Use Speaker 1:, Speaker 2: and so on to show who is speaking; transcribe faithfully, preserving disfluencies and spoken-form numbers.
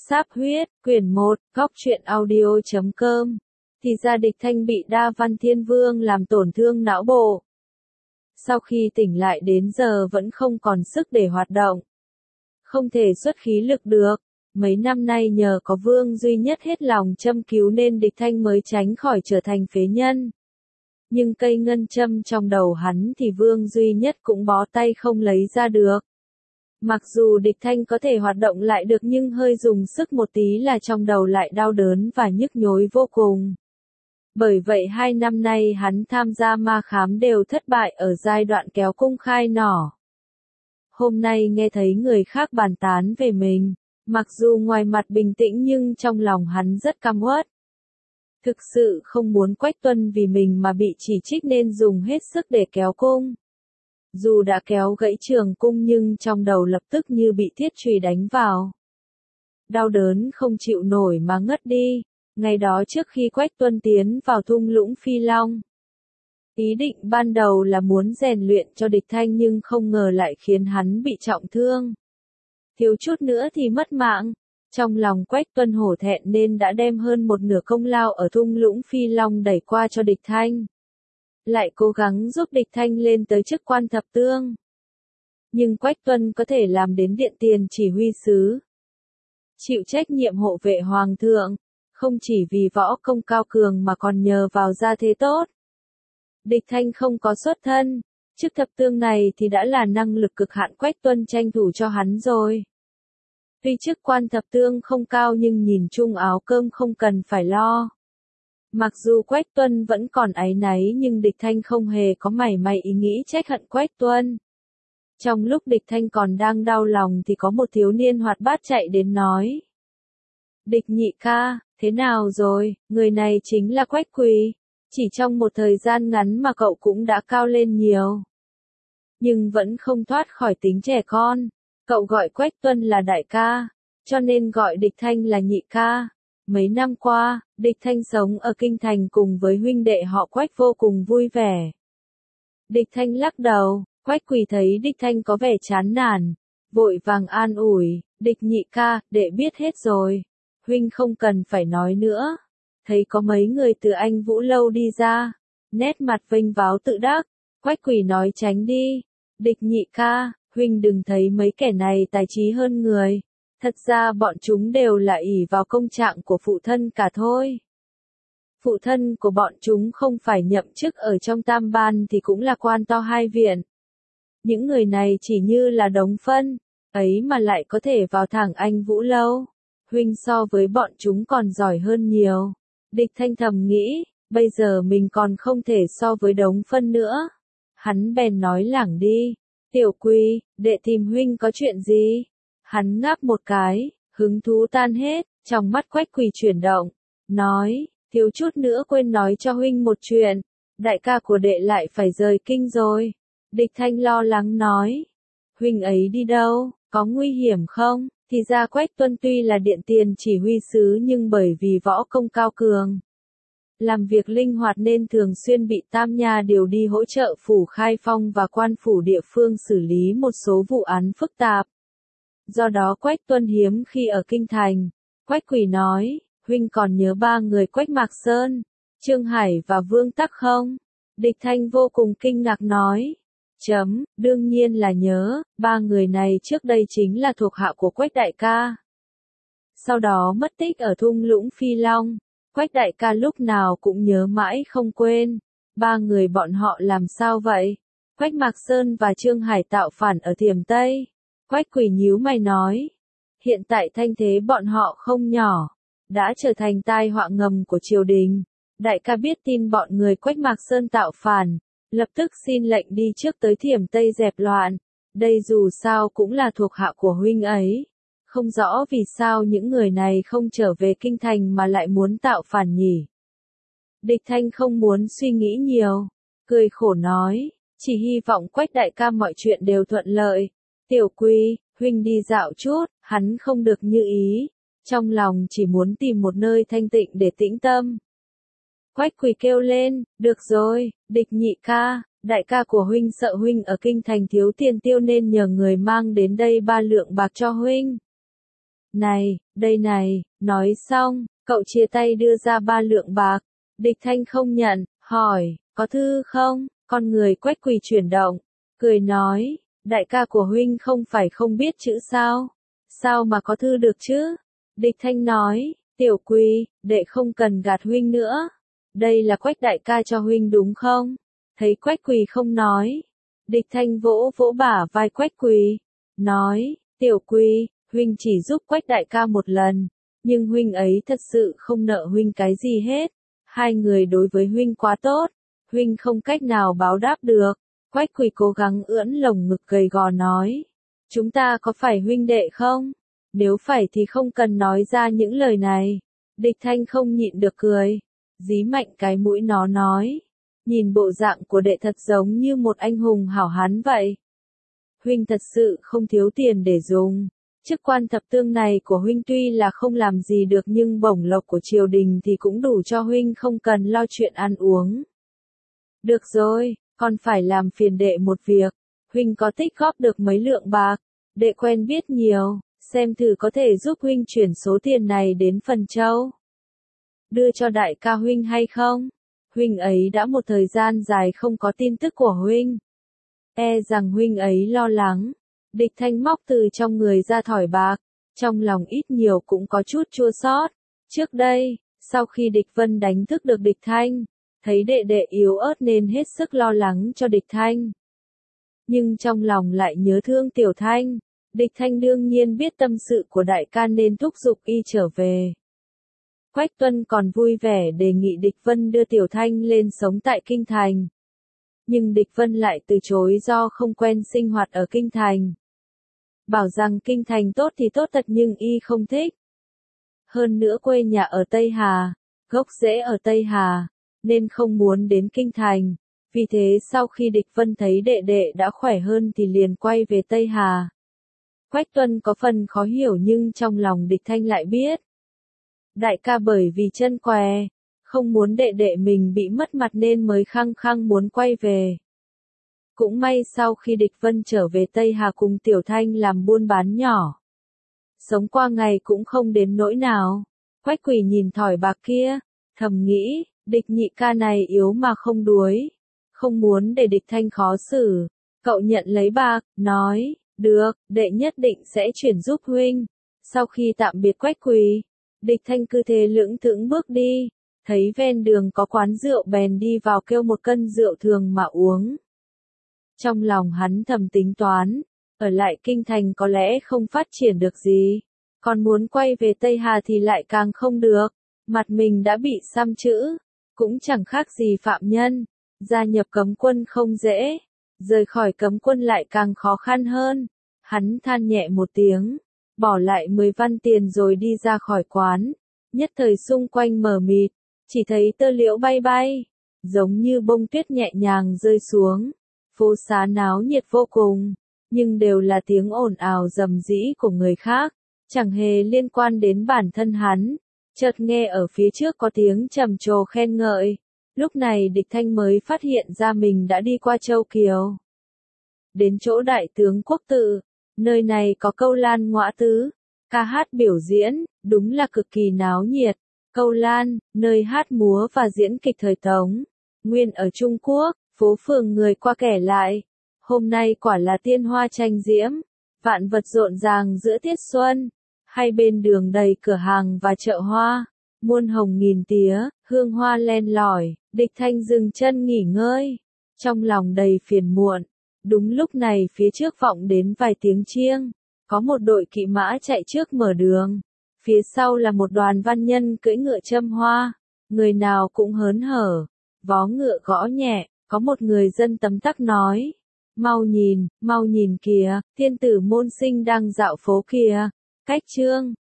Speaker 1: Sáp huyết, quyển một, góc truyện audio chấm com. Thì ra Địch Thanh bị Đa Văn Thiên Vương làm tổn thương não bộ. Sau khi tỉnh lại đến giờ vẫn không còn sức để hoạt động. Không thể xuất khí lực được. Mấy năm nay nhờ có Vương duy nhất hết lòng châm cứu nên Địch Thanh mới tránh khỏi trở thành phế nhân. Nhưng cây ngân châm trong đầu hắn thì Vương duy nhất cũng bó tay không lấy ra được. Mặc dù Địch Thanh có thể hoạt động lại được nhưng hơi dùng sức một tí là trong đầu lại đau đớn và nhức nhối vô cùng. Bởi vậy hai năm nay hắn tham gia ma khám đều thất bại ở giai đoạn kéo cung khai nỏ. Hôm nay nghe thấy người khác bàn tán về mình, mặc dù ngoài mặt bình tĩnh nhưng trong lòng hắn rất căm uất. Thực sự không muốn Quách Tuân vì mình mà bị chỉ trích nên dùng hết sức để kéo cung. Dù đã kéo gãy trường cung nhưng trong đầu lập tức như bị thiết chùy đánh vào. Đau đớn không chịu nổi mà ngất đi, ngày đó trước khi Quách Tuân tiến vào thung lũng Phi Long. Ý định ban đầu là muốn rèn luyện cho Địch Thanh nhưng không ngờ lại khiến hắn bị trọng thương. Thiếu chút nữa thì mất mạng. Trong lòng Quách Tuân hổ thẹn nên đã đem hơn một nửa công lao ở thung lũng Phi Long đẩy qua cho Địch Thanh. Lại cố gắng giúp Địch Thanh lên tới chức quan thập tương. Nhưng Quách Tuân có thể làm đến điện tiền chỉ huy sứ. Chịu trách nhiệm hộ vệ hoàng thượng, không chỉ vì võ công cao cường mà còn nhờ vào gia thế tốt. Địch Thanh không có xuất thân, chức thập tương này thì đã là năng lực cực hạn Quách Tuân tranh thủ cho hắn rồi. Tuy chức quan thập tương không cao nhưng nhìn chung áo cơm không cần phải lo. Mặc dù Quách Tuân vẫn còn áy náy nhưng Địch Thanh không hề có mảy may ý nghĩ trách hận Quách Tuân. Trong lúc Địch Thanh còn đang đau lòng thì có một thiếu niên hoạt bát chạy đến nói. Địch nhị ca, thế nào rồi, người này chính là Quách Quỳ. Chỉ trong một thời gian ngắn mà cậu cũng đã cao lên nhiều. Nhưng vẫn không thoát khỏi tính trẻ con. Cậu gọi Quách Tuân là đại ca, cho nên gọi Địch Thanh là nhị ca. Mấy năm qua, Địch Thanh sống ở Kinh Thành cùng với huynh đệ họ Quách vô cùng vui vẻ. Địch Thanh lắc đầu, Quách Quỳ thấy Địch Thanh có vẻ chán nản, vội vàng an ủi, Địch nhị ca, đệ biết hết rồi. Huynh không cần phải nói nữa. Thấy có mấy người từ Anh Vũ Lâu đi ra, nét mặt vênh váo tự đắc, Quách Quỳ nói tránh đi. Địch nhị ca, huynh đừng thấy mấy kẻ này tài trí hơn người. Thật ra bọn chúng đều là ỷ vào công trạng của phụ thân cả thôi. Phụ thân của bọn chúng không phải nhậm chức ở trong tam ban thì cũng là quan to hai viện. Những người này chỉ như là đống phân, ấy mà lại có thể vào thẳng Anh Vũ Lâu. Huynh so với bọn chúng còn giỏi hơn nhiều. Địch Thanh thầm nghĩ, bây giờ mình còn không thể so với đống phân nữa. Hắn bèn nói lảng đi, Tiểu Quỳ, đệ tìm huynh có chuyện gì? Hắn ngáp một cái, hứng thú tan hết, trong mắt Quách Quỳ chuyển động, nói, thiếu chút nữa quên nói cho huynh một chuyện, đại ca của đệ lại phải rời kinh rồi. Địch Thanh lo lắng nói, huynh ấy đi đâu, có nguy hiểm không? Thì ra Quách Tuân tuy là điện tiền chỉ huy sứ nhưng bởi vì võ công cao cường, làm việc linh hoạt nên thường xuyên bị Tam Nha điều đi hỗ trợ phủ Khai Phong và quan phủ địa phương xử lý một số vụ án phức tạp. Do đó Quách Tuân hiếm khi ở Kinh Thành. Quách Quỳ nói, huynh còn nhớ ba người Quách Mạc Sơn, Trương Hải và Vương Tắc không? Địch Thanh vô cùng kinh ngạc nói, chấm, đương nhiên là nhớ, ba người này trước đây chính là thuộc hạ của Quách đại ca. Sau đó mất tích ở thung lũng Phi Long, Quách đại ca lúc nào cũng nhớ mãi không quên. Ba người bọn họ làm sao vậy? Quách Mạc Sơn và Trương Hải tạo phản ở Thiểm Tây. Quách Quỳ nhíu mày nói, hiện tại thanh thế bọn họ không nhỏ, đã trở thành tai họa ngầm của triều đình. Đại ca biết tin bọn người Quách Mạc Sơn tạo phản, lập tức xin lệnh đi trước tới Thiểm Tây dẹp loạn. Đây dù sao cũng là thuộc hạ của huynh ấy. Không rõ vì sao những người này không trở về Kinh Thành mà lại muốn tạo phản nhỉ. Địch Thanh không muốn suy nghĩ nhiều, cười khổ nói, chỉ hy vọng Quách đại ca mọi chuyện đều thuận lợi. Tiểu Quỳ, huynh đi dạo chút, hắn không được như ý, trong lòng chỉ muốn tìm một nơi thanh tịnh để tĩnh tâm. Quách Quỳ kêu lên, được rồi, Địch nhị ca, đại ca của huynh sợ huynh ở Kinh Thành thiếu tiền tiêu nên nhờ người mang đến đây ba lượng bạc cho huynh. Này, đây này, nói xong, cậu chia tay đưa ra ba lượng bạc. Địch Thanh không nhận, hỏi, có thư không? Con người Quách Quỳ chuyển động, cười nói, đại ca của huynh không phải không biết chữ sao? Sao mà có thư được chứ? Địch Thanh nói, Tiểu Quỳ, đệ không cần gạt huynh nữa. Đây là Quách đại ca cho huynh đúng không? Thấy Quách Quỳ không nói. Địch Thanh vỗ vỗ bả vai Quách Quỳ, nói, Tiểu Quỳ, huynh chỉ giúp Quách đại ca một lần, nhưng huynh ấy thật sự không nợ huynh cái gì hết. Hai người đối với huynh quá tốt, huynh không cách nào báo đáp được. Quách Quỳ cố gắng ưỡn lồng ngực gầy gò nói, chúng ta có phải huynh đệ không? Nếu phải thì không cần nói ra những lời này. Địch Thanh không nhịn được cười, dí mạnh cái mũi nó nói, nhìn bộ dạng của đệ thật giống như một anh hùng hảo hán vậy. Huynh thật sự không thiếu tiền để dùng. Chức quan thập tương này của huynh tuy là không làm gì được nhưng bổng lộc của triều đình thì cũng đủ cho huynh không cần lo chuyện ăn uống. Được rồi, còn phải làm phiền đệ một việc. Huynh có tích góp được mấy lượng bạc, đệ quen biết nhiều, xem thử có thể giúp huynh chuyển số tiền này đến Phần Châu. Đưa cho đại ca huynh hay không? Huynh ấy đã một thời gian dài không có tin tức của huynh. E rằng huynh ấy lo lắng. Địch Thanh móc từ trong người ra thỏi bạc, trong lòng ít nhiều cũng có chút chua xót. Trước đây, sau khi Địch Vân đánh thức được Địch Thanh, thấy đệ đệ yếu ớt nên hết sức lo lắng cho Địch Thanh. Nhưng trong lòng lại nhớ thương Tiểu Thanh, Địch Thanh đương nhiên biết tâm sự của đại ca nên thúc giục y trở về. Quách Tuân còn vui vẻ đề nghị Địch Vân đưa Tiểu Thanh lên sống tại Kinh Thành. Nhưng Địch Vân lại từ chối do không quen sinh hoạt ở Kinh Thành. Bảo rằng Kinh Thành tốt thì tốt thật nhưng y không thích. Hơn nữa quê nhà ở Tây Hà, gốc rễ ở Tây Hà, nên không muốn đến Kinh Thành. Vì thế sau khi Địch Vân thấy đệ đệ đã khỏe hơn thì liền quay về Tây Hà. Quách Tuân có phần khó hiểu nhưng trong lòng Địch Thanh lại biết. Đại ca bởi vì chân què, không muốn đệ đệ mình bị mất mặt nên mới khăng khăng muốn quay về. Cũng may sau khi Địch Vân trở về Tây Hà cùng Tiểu Thanh làm buôn bán nhỏ. Sống qua ngày cũng không đến nỗi nào. Quách Quỳ nhìn thỏi bạc kia, thầm nghĩ, Địch nhị ca này yếu mà không đuối. Không muốn để Địch Thanh khó xử. Cậu nhận lấy bạc, nói, được, đệ nhất định sẽ chuyển giúp huynh. Sau khi tạm biệt Quách Quỳ, Địch Thanh cứ thế lững thững bước đi. Thấy ven đường có quán rượu bèn đi vào kêu một cân rượu thường mà uống. Trong lòng hắn thầm tính toán, ở lại Kinh Thành có lẽ không phát triển được gì, còn muốn quay về Tây Hà thì lại càng không được, mặt mình đã bị xăm chữ, cũng chẳng khác gì phạm nhân, gia nhập cấm quân không dễ, rời khỏi cấm quân lại càng khó khăn hơn. Hắn than nhẹ một tiếng, bỏ lại mười văn tiền rồi đi ra khỏi quán, nhất thời xung quanh mờ mịt, chỉ thấy tơ liễu bay bay, giống như bông tuyết nhẹ nhàng rơi xuống. Phố xá náo nhiệt vô cùng, nhưng đều là tiếng ồn ào rầm rĩ của người khác, chẳng hề liên quan đến bản thân hắn. Chợt nghe ở phía trước có tiếng trầm trồ khen ngợi, lúc này Địch Thanh mới phát hiện ra mình đã đi qua Châu Kiều. Đến chỗ đại tướng quốc tự, nơi này có câu lan ngõa tứ, ca hát biểu diễn, đúng là cực kỳ náo nhiệt. Câu lan, nơi hát múa và diễn kịch thời Tống, nguyên ở Trung Quốc. Phố phường người qua kẻ lại, hôm nay quả là tiên hoa tranh diễm, vạn vật rộn ràng giữa tiết xuân, hai bên đường đầy cửa hàng và chợ hoa, muôn hồng nghìn tía, hương hoa len lỏi. Địch Thanh dừng chân nghỉ ngơi, trong lòng đầy phiền muộn. Đúng lúc này phía trước vọng đến vài tiếng chiêng, có một đội kỵ mã chạy trước mở đường, phía sau là một đoàn văn nhân cưỡi ngựa châm hoa, người nào cũng hớn hở, vó ngựa gõ nhẹ. Có một người dân tấm tắc nói, mau nhìn, mau nhìn kìa, thiên tử môn sinh đang dạo phố kìa, cách trương,